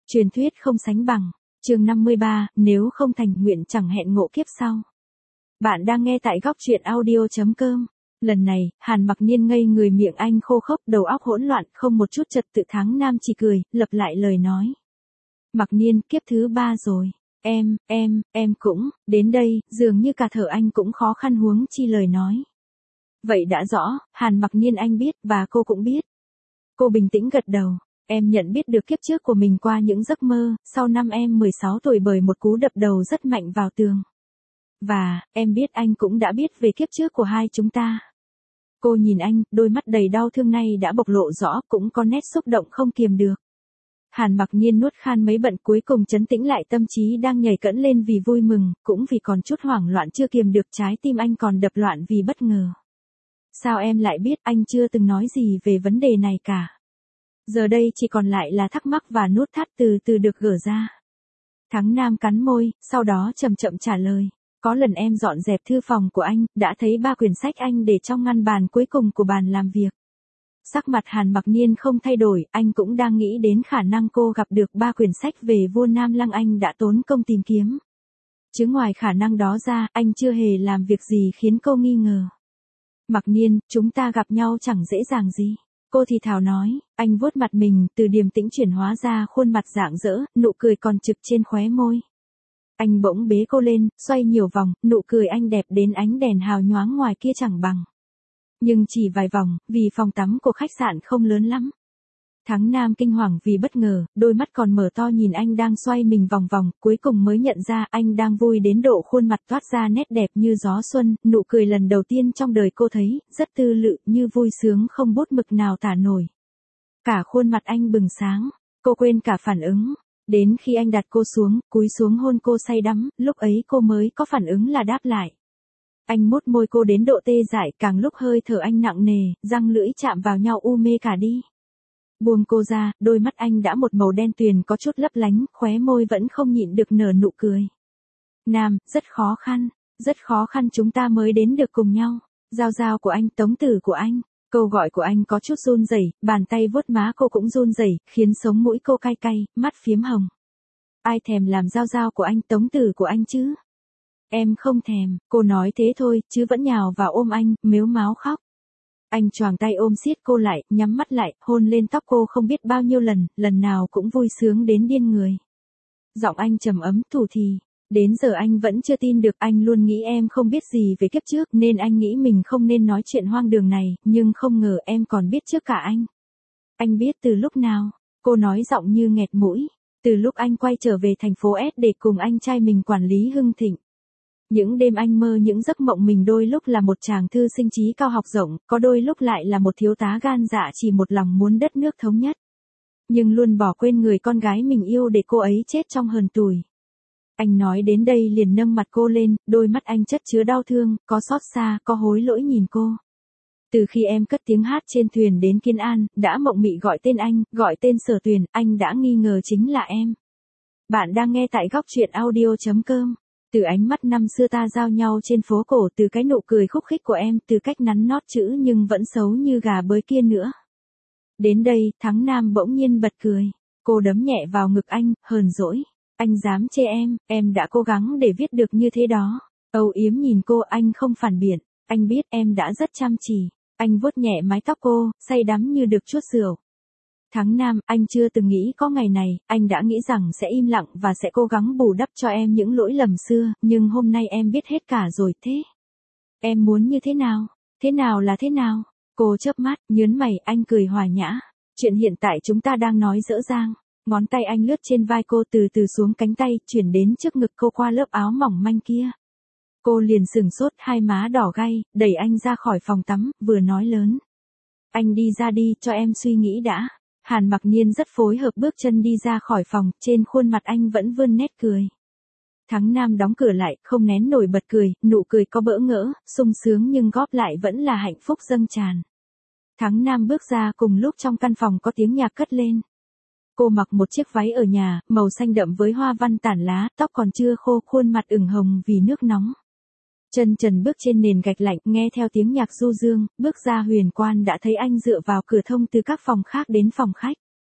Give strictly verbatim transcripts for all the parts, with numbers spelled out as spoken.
Truyền thuyết không sánh bằng. Chương năm mươi ba, nếu không thành nguyện chẳng hẹn ngộ kiếp sau. Bạn đang nghe tại góc truyện audio chấm com. Lần này, Hàn Mặc Niên ngây người, miệng anh khô khốc, đầu óc hỗn loạn, không một chút trật tự. Thắng Nam chỉ cười, lặp lại lời nói. Mặc Niên, kiếp thứ ba rồi. Em, em, em cũng, đến đây, dường như cả thở anh cũng khó khăn huống chi lời nói. Vậy đã rõ, Hàn Mặc Niên, anh biết, và cô cũng biết. Cô bình tĩnh gật đầu. Em nhận biết được kiếp trước của mình qua những giấc mơ, sau năm em mười sáu tuổi bởi một cú đập đầu rất mạnh vào tường. Và, em biết anh cũng đã biết về kiếp trước của hai chúng ta. Cô nhìn anh, đôi mắt đầy đau thương này đã bộc lộ rõ, cũng có nét xúc động không kiềm được. Hàn Mặc Niên nuốt khan mấy bận, cuối cùng trấn tĩnh lại tâm trí đang nhảy cẫng lên vì vui mừng, cũng vì còn chút hoảng loạn chưa kiềm được, trái tim anh còn đập loạn vì bất ngờ. Sao em lại biết? Anh chưa từng nói gì về vấn đề này cả. Giờ đây chỉ còn lại là thắc mắc và nút thắt từ từ được gỡ ra. Thắng Nam cắn môi, sau đó chậm chậm trả lời. Có lần em dọn dẹp thư phòng của anh, đã thấy ba quyển sách anh để trong ngăn bàn cuối cùng của bàn làm việc. Sắc mặt Hàn Mặc Niên không thay đổi, anh cũng đang nghĩ đến khả năng cô gặp được ba quyển sách về vua Nam Lăng anh đã tốn công tìm kiếm. Chứ ngoài khả năng đó ra, anh chưa hề làm việc gì khiến cô nghi ngờ. Mặc Niên, chúng ta gặp nhau chẳng dễ dàng gì. Cô thì thào nói, anh vuốt mặt mình, từ điềm tĩnh chuyển hóa ra khuôn mặt rạng rỡ, nụ cười còn trực trên khóe môi. Anh bỗng bế cô lên, xoay nhiều vòng, nụ cười anh đẹp đến ánh đèn hào nhoáng ngoài kia chẳng bằng. Nhưng chỉ vài vòng, vì phòng tắm của khách sạn không lớn lắm. Thắng Nam kinh hoàng vì bất ngờ, đôi mắt còn mở to nhìn anh đang xoay mình vòng vòng, cuối cùng mới nhận ra anh đang vui đến độ khuôn mặt toát ra nét đẹp như gió xuân, nụ cười lần đầu tiên trong đời cô thấy, rất tư lự, như vui sướng không bút mực nào tả nổi. Cả khuôn mặt anh bừng sáng, cô quên cả phản ứng. Đến khi anh đặt cô xuống, cúi xuống hôn cô say đắm, lúc ấy cô mới có phản ứng là đáp lại. Anh mút môi cô đến độ tê dại, càng lúc hơi thở anh nặng nề, răng lưỡi chạm vào nhau u mê cả đi. Buông cô ra, đôi mắt anh đã một màu đen tuyền có chút lấp lánh, khóe môi vẫn không nhịn được nở nụ cười. Nam, rất khó khăn, rất khó khăn chúng ta mới đến được cùng nhau. Giao giao của anh, tống tử của anh. Câu gọi của anh có chút run rẩy, bàn tay vuốt má cô cũng run rẩy, khiến sống mũi cô cay cay, mắt phiếm hồng. Ai thèm làm giao giao của anh, tống tử của anh chứ? Em không thèm, cô nói thế thôi, chứ vẫn nhào vào ôm anh, mếu máo khóc. Anh choàng tay ôm siết cô lại, nhắm mắt lại, hôn lên tóc cô không biết bao nhiêu lần, lần nào cũng vui sướng đến điên người. Giọng anh trầm ấm, thủ thì. Đến giờ anh vẫn chưa tin được, anh luôn nghĩ em không biết gì về kiếp trước nên anh nghĩ mình không nên nói chuyện hoang đường này, nhưng không ngờ em còn biết trước cả anh. Anh biết từ lúc nào? Cô nói giọng như nghẹt mũi. Từ lúc anh quay trở về thành phố S để cùng anh trai mình quản lý Hưng Thịnh. Những đêm anh mơ những giấc mộng mình đôi lúc là một chàng thư sinh trí cao học rộng, có đôi lúc lại là một thiếu tá gan dạ chỉ một lòng muốn đất nước thống nhất. Nhưng luôn bỏ quên người con gái mình yêu để cô ấy chết trong hờn tủi. Anh nói đến đây liền nâng mặt cô lên, đôi mắt anh chất chứa đau thương, có xót xa, có hối lỗi nhìn cô. Từ khi em cất tiếng hát trên thuyền đến Kiên An, đã mộng mị gọi tên anh, gọi tên Sở Tuyền, anh đã nghi ngờ chính là em. Bạn đang nghe tại góc truyện audio chấm com. Từ ánh mắt năm xưa ta giao nhau trên phố cổ, từ cái nụ cười khúc khích của em, từ cách nắn nót chữ nhưng vẫn xấu như gà bới kia nữa. Đến đây, Thắng Nam bỗng nhiên bật cười. Cô đấm nhẹ vào ngực anh, hờn dỗi. Anh dám chê em, em đã cố gắng để viết được như thế đó. Âu yếm nhìn cô, anh không phản biện. Anh biết em đã rất chăm chỉ. Anh vuốt nhẹ mái tóc cô, say đắm như được chuốt rượu. Thắng Nam, anh chưa từng nghĩ có ngày này, anh đã nghĩ rằng sẽ im lặng và sẽ cố gắng bù đắp cho em những lỗi lầm xưa, nhưng hôm nay em biết hết cả rồi thế. Em muốn như thế nào? Thế nào là thế nào? Cô chớp mắt, nhớn mày, anh cười hòa nhã. Chuyện hiện tại chúng ta đang nói dở dang. Ngón tay anh lướt trên vai cô từ từ xuống cánh tay, chuyển đến trước ngực cô qua lớp áo mỏng manh kia. Cô liền sừng sốt, hai má đỏ gay, đẩy anh ra khỏi phòng tắm, vừa nói lớn. Anh đi ra đi, cho em suy nghĩ đã. Hàn Mặc Niên rất phối hợp bước chân đi ra khỏi phòng, trên khuôn mặt anh vẫn vươn nét cười. Thắng Nam đóng cửa lại, không nén nổi bật cười, nụ cười có bỡ ngỡ, sung sướng nhưng góp lại vẫn là hạnh phúc dâng tràn. Thắng Nam bước ra cùng lúc trong căn phòng có tiếng nhạc cất lên. Cô mặc một chiếc váy ở nhà, màu xanh đậm với hoa văn tản lá, tóc còn chưa khô, khuôn mặt ửng hồng vì nước nóng. Chân trần bước trên nền gạch lạnh, nghe theo tiếng nhạc du dương, bước ra huyền quan đã thấy anh dựa vào cửa thông từ các phòng khác đến phòng khách.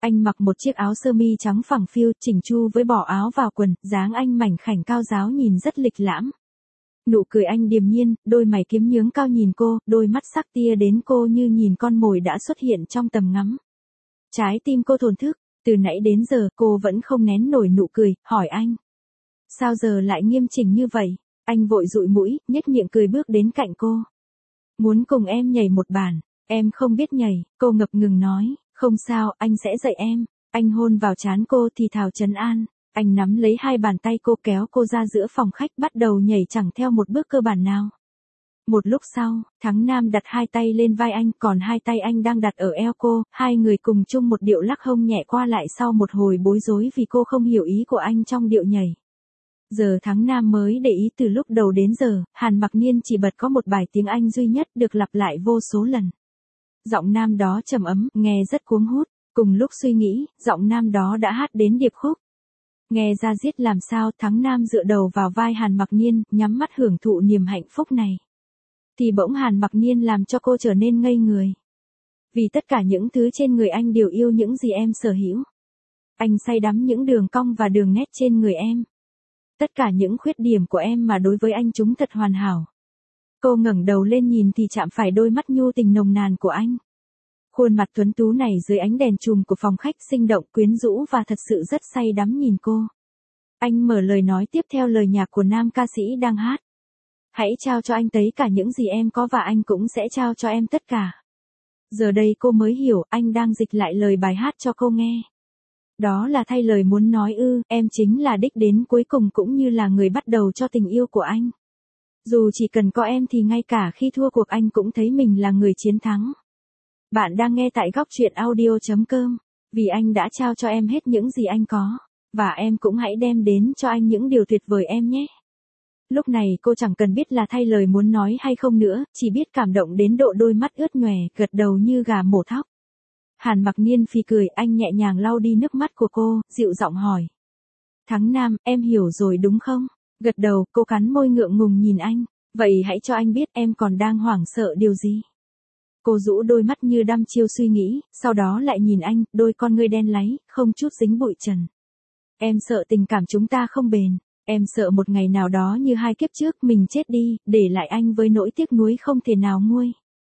Anh mặc một chiếc áo sơ mi trắng phẳng phiu, chỉnh chu với bỏ áo vào quần, dáng anh mảnh khảnh cao ráo nhìn rất lịch lãm. Nụ cười anh điềm nhiên, đôi mày kiếm nhướng cao nhìn cô, đôi mắt sắc tia đến cô như nhìn con mồi đã xuất hiện trong tầm ngắm. Trái tim cô thổn thức, từ nãy đến giờ cô vẫn không nén nổi nụ cười, hỏi anh. Sao giờ lại nghiêm chỉnh như vậy? Anh vội dụi mũi, nhếch miệng cười bước đến cạnh cô. Muốn cùng em nhảy một bản, em không biết nhảy, cô ngập ngừng nói, không sao, anh sẽ dạy em. Anh hôn vào trán cô thì thào trấn an. Anh nắm lấy hai bàn tay cô kéo cô ra giữa phòng khách bắt đầu nhảy chẳng theo một bước cơ bản nào. Một lúc sau, Thắng Nam đặt hai tay lên vai anh, còn hai tay anh đang đặt ở eo cô, hai người cùng chung một điệu lắc hông nhẹ qua lại sau một hồi bối rối vì cô không hiểu ý của anh trong điệu nhảy. Giờ Thắng Nam mới để ý từ lúc đầu đến giờ, Hàn Mặc Niên chỉ bật có một bài tiếng Anh duy nhất được lặp lại vô số lần. Giọng nam đó trầm ấm, nghe rất cuống hút, cùng lúc suy nghĩ, giọng nam đó đã hát đến điệp khúc. Nghe ra giết làm sao, Thắng Nam dựa đầu vào vai Hàn Mặc Niên, nhắm mắt hưởng thụ niềm hạnh phúc này. Thì bỗng Hàn Mặc Niên làm cho cô trở nên ngây người. Vì tất cả những thứ trên người anh đều yêu những gì em sở hữu. Anh say đắm những đường cong và đường nét trên người em. Tất cả những khuyết điểm của em mà đối với anh chúng thật hoàn hảo. Cô ngẩng đầu lên nhìn thì chạm phải đôi mắt nhu tình nồng nàn của anh. Khuôn mặt tuấn tú này dưới ánh đèn chùm của phòng khách sinh động quyến rũ và thật sự rất say đắm nhìn cô. Anh mở lời nói tiếp theo lời nhạc của nam ca sĩ đang hát. Hãy trao cho anh thấy cả những gì em có và anh cũng sẽ trao cho em tất cả. Giờ đây cô mới hiểu anh đang dịch lại lời bài hát cho cô nghe. Đó là thay lời muốn nói ư, em chính là đích đến cuối cùng cũng như là người bắt đầu cho tình yêu của anh. Dù chỉ cần có em thì ngay cả khi thua cuộc anh cũng thấy mình là người chiến thắng. Bạn đang nghe tại góc truyện audio chấm com, vì anh đã trao cho em hết những gì anh có, và em cũng hãy đem đến cho anh những điều tuyệt vời em nhé. Lúc này cô chẳng cần biết là thay lời muốn nói hay không nữa, chỉ biết cảm động đến độ đôi mắt ướt nhòe, gật đầu như gà mổ thóc. Hàn Mặc Niên phì cười, anh nhẹ nhàng lau đi nước mắt của cô, dịu giọng hỏi. Thắng Nam, em hiểu rồi đúng không? Gật đầu, cô cắn môi ngượng ngùng nhìn anh. Vậy hãy cho anh biết em còn đang hoảng sợ điều gì? Cô rũ đôi mắt như đăm chiêu suy nghĩ, sau đó lại nhìn anh, đôi con ngươi đen láy, không chút dính bụi trần. Em sợ tình cảm chúng ta không bền. Em sợ một ngày nào đó như hai kiếp trước mình chết đi, để lại anh với nỗi tiếc nuối không thể nào nguôi.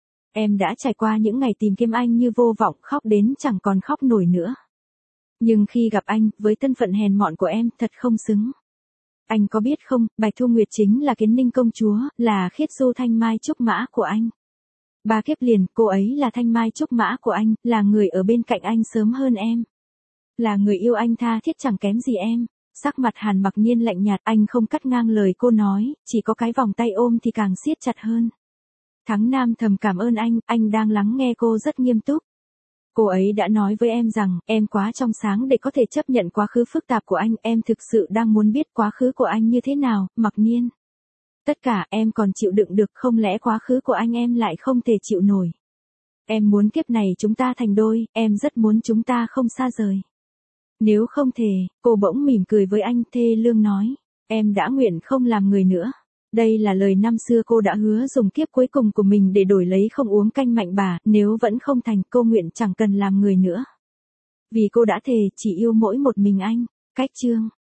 Em đã trải qua những ngày tìm kiếm anh như vô vọng, khóc đến chẳng còn khóc nổi nữa. Nhưng khi gặp anh, với thân phận hèn mọn của em, thật không xứng. Anh có biết không, Bạch Thu Nguyệt chính là Kiến Ninh công chúa, là Khiết Du Thanh Mai Trúc Mã của anh. Ba kiếp liền, cô ấy là Thanh Mai Trúc Mã của anh, là người ở bên cạnh anh sớm hơn em. Là người yêu anh tha thiết chẳng kém gì em. Sắc mặt Hàn Mặc Niên lạnh nhạt, anh không cắt ngang lời cô nói, chỉ có cái vòng tay ôm thì càng siết chặt hơn. Thắng Nam thầm cảm ơn anh, anh đang lắng nghe cô rất nghiêm túc. Cô ấy đã nói với em rằng, em quá trong sáng để có thể chấp nhận quá khứ phức tạp của anh, em thực sự đang muốn biết quá khứ của anh như thế nào, Mặc Niên. Tất cả em còn chịu đựng được, không lẽ quá khứ của anh em lại không thể chịu nổi. Em muốn kiếp này chúng ta thành đôi, em rất muốn chúng ta không xa rời. Nếu không thể, cô bỗng mỉm cười với anh, thê lương nói, em đã nguyện không làm người nữa. Đây là lời năm xưa cô đã hứa dùng kiếp cuối cùng của mình để đổi lấy không uống canh mạnh bà, nếu vẫn không thành, cô nguyện chẳng cần làm người nữa. Vì cô đã thề chỉ yêu mỗi một mình anh. Cách chương